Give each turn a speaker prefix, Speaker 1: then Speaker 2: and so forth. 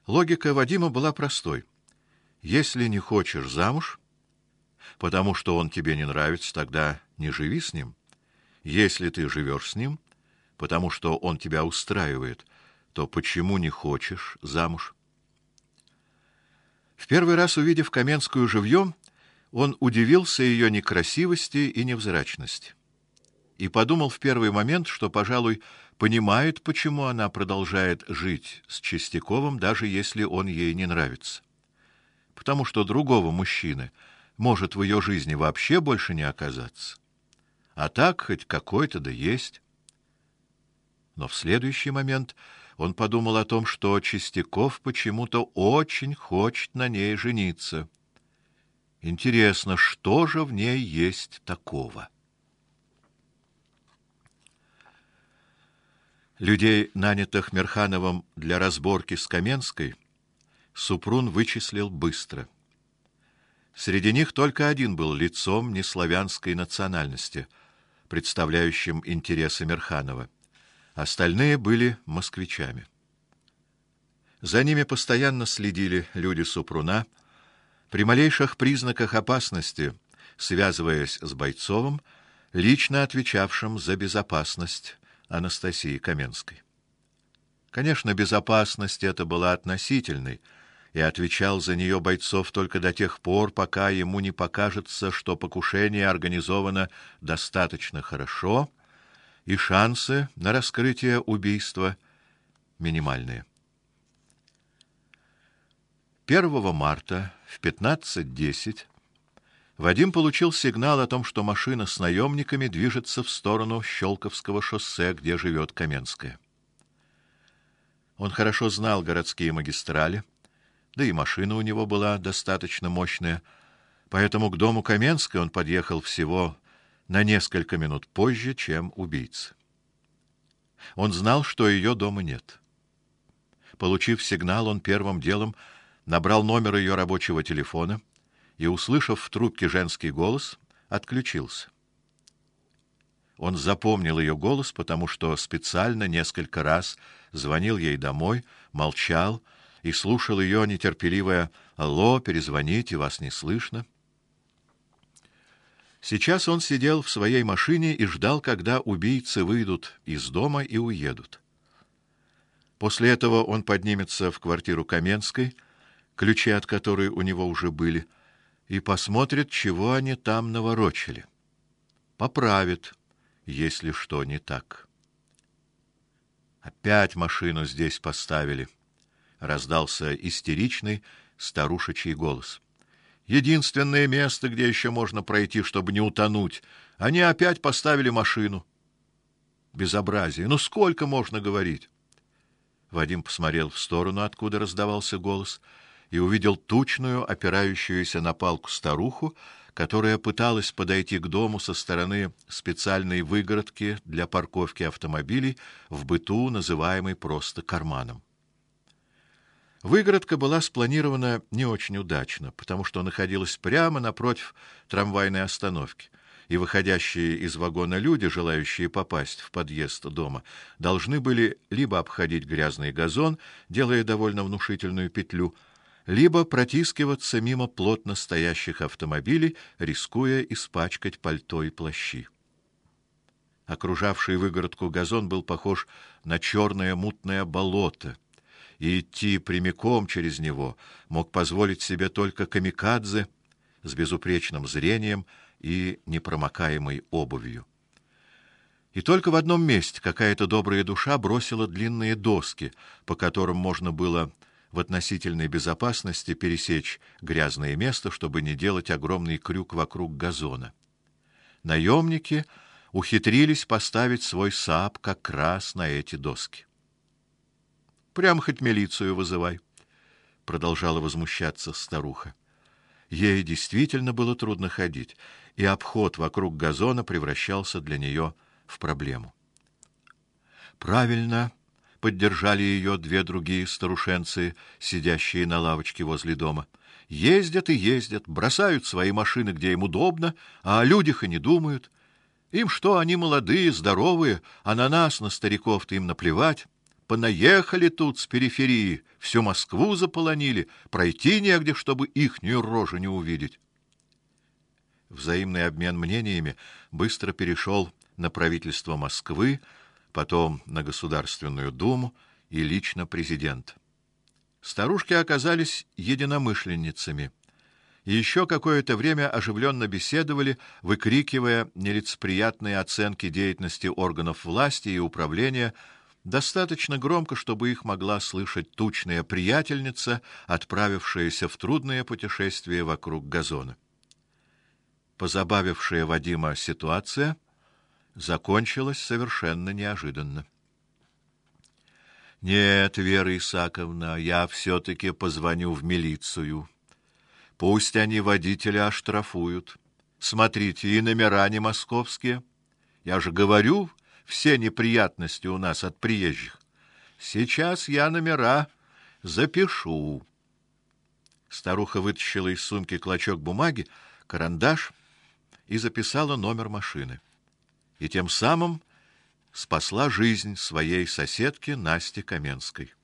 Speaker 1: Логика Вадима была простой. Если не хочешь замуж, потому что он тебе не нравится, тогда не живи с ним. Если ты живешь с ним, потому что он тебя устраивает, то почему не хочешь замуж? В первый раз, увидев Каменскую живьем, он удивился ее некрасивости и невзрачности. И подумал в первый момент, что, пожалуй, понимает, почему она продолжает жить с Чистяковым, даже если он ей не нравится. Потому что другого мужчины может в ее жизни вообще больше не оказаться. А так хоть какой-то да есть. Но в следующий момент он подумал о том, что Чистяков почему-то очень хочет на ней жениться. Интересно, что же в ней есть такого? Людей, нанятых Мирхановым для разборки с Каменской, Супрун вычислил быстро. Среди них только один был лицом неславянской национальности, представляющим интересы Мирханова. Остальные были москвичами. За ними постоянно следили люди Супруна, при малейших признаках опасности, связываясь с Бойцовым, лично отвечавшим за безопасность Анастасии Каменской. Конечно, безопасность эта была относительной, и отвечал за нее Бойцов только до тех пор, пока ему не покажется, что покушение организовано достаточно хорошо, и шансы на раскрытие убийства минимальные. 1 марта в 15:10 Вадим получил сигнал о том, что машина с наемниками движется в сторону Щелковского шоссе, где живет Каменская. Он хорошо знал городские магистрали, да и машина у него была достаточно мощная, поэтому к дому Каменской он подъехал всего на несколько минут позже, чем убийца. Он знал, что ее дома нет. Получив сигнал, он первым делом набрал номер ее рабочего телефона и, услышав в трубке женский голос, отключился. Он запомнил ее голос, потому что специально несколько раз звонил ей домой, молчал и слушал ее нетерпеливое «Алло, перезвоните, вас не слышно». Сейчас он сидел в своей машине и ждал, когда убийцы выйдут из дома и уедут. После этого он поднимется в квартиру Каменской, ключи от которой у него уже были, и посмотрит, чего они там наворочили. Поправит, если что не так. Опять машину здесь поставили, раздался истеричный старушечий голос. Единственное место, где еще можно пройти, чтобы не утонуть. Они опять поставили машину. Безобразие. Ну сколько можно говорить? Вадим посмотрел в сторону, откуда раздавался голос, и увидел тучную, опирающуюся на палку старуху, которая пыталась подойти к дому со стороны специальной выгородки для парковки автомобилей, в быту называемой просто карманом. Выгородка была спланирована не очень удачно, потому что находилась прямо напротив трамвайной остановки, и выходящие из вагона люди, желающие попасть в подъезд дома, должны были либо обходить грязный газон, делая довольно внушительную петлю, либо протискиваться мимо плотно стоящих автомобилей, рискуя испачкать пальто и плащи. Окружавший выгородку газон был похож на черное мутное болото, и идти прямиком через него мог позволить себе только камикадзе с безупречным зрением и непромокаемой обувью. И только в одном месте какая-то добрая душа бросила длинные доски, по которым можно было в относительной безопасности пересечь грязное место, чтобы не делать огромный крюк вокруг газона. Наемники ухитрились поставить свой САП как раз на эти доски. Прямо хоть милицию вызывай, продолжала возмущаться старуха. Ей действительно было трудно ходить, и обход вокруг газона превращался для нее в проблему. Правильно, поддержали ее две другие старушенцы, сидящие на лавочке возле дома. Ездят и ездят, бросают свои машины, где им удобно, а о людях и не думают. Им что, они молодые, здоровые, а на нас, на стариков-то им наплевать. Понаехали тут с периферии, всю Москву заполонили, пройти негде, чтобы ихнюю рожу не увидеть. Взаимный обмен мнениями быстро перешел на правительство Москвы, потом на Государственную Думу и лично президент. Старушки оказались единомышленницами. И еще какое-то время оживленно беседовали, выкрикивая нелицеприятные оценки деятельности органов власти и управления, достаточно громко, чтобы их могла слышать тучная приятельница, отправившаяся в трудное путешествие вокруг газона. Позабавившая Вадима ситуация закончилась совершенно неожиданно. Нет, Вера Исааковна, я все-таки позвоню в милицию. Пусть они водителя оштрафуют. Смотрите, и номера не московские. Я же говорю, все неприятности у нас от приезжих. Сейчас я номера запишу. Старуха вытащила из сумки клочок бумаги, карандаш и записала номер машины. И тем самым спасла жизнь своей соседке Насте Каменской.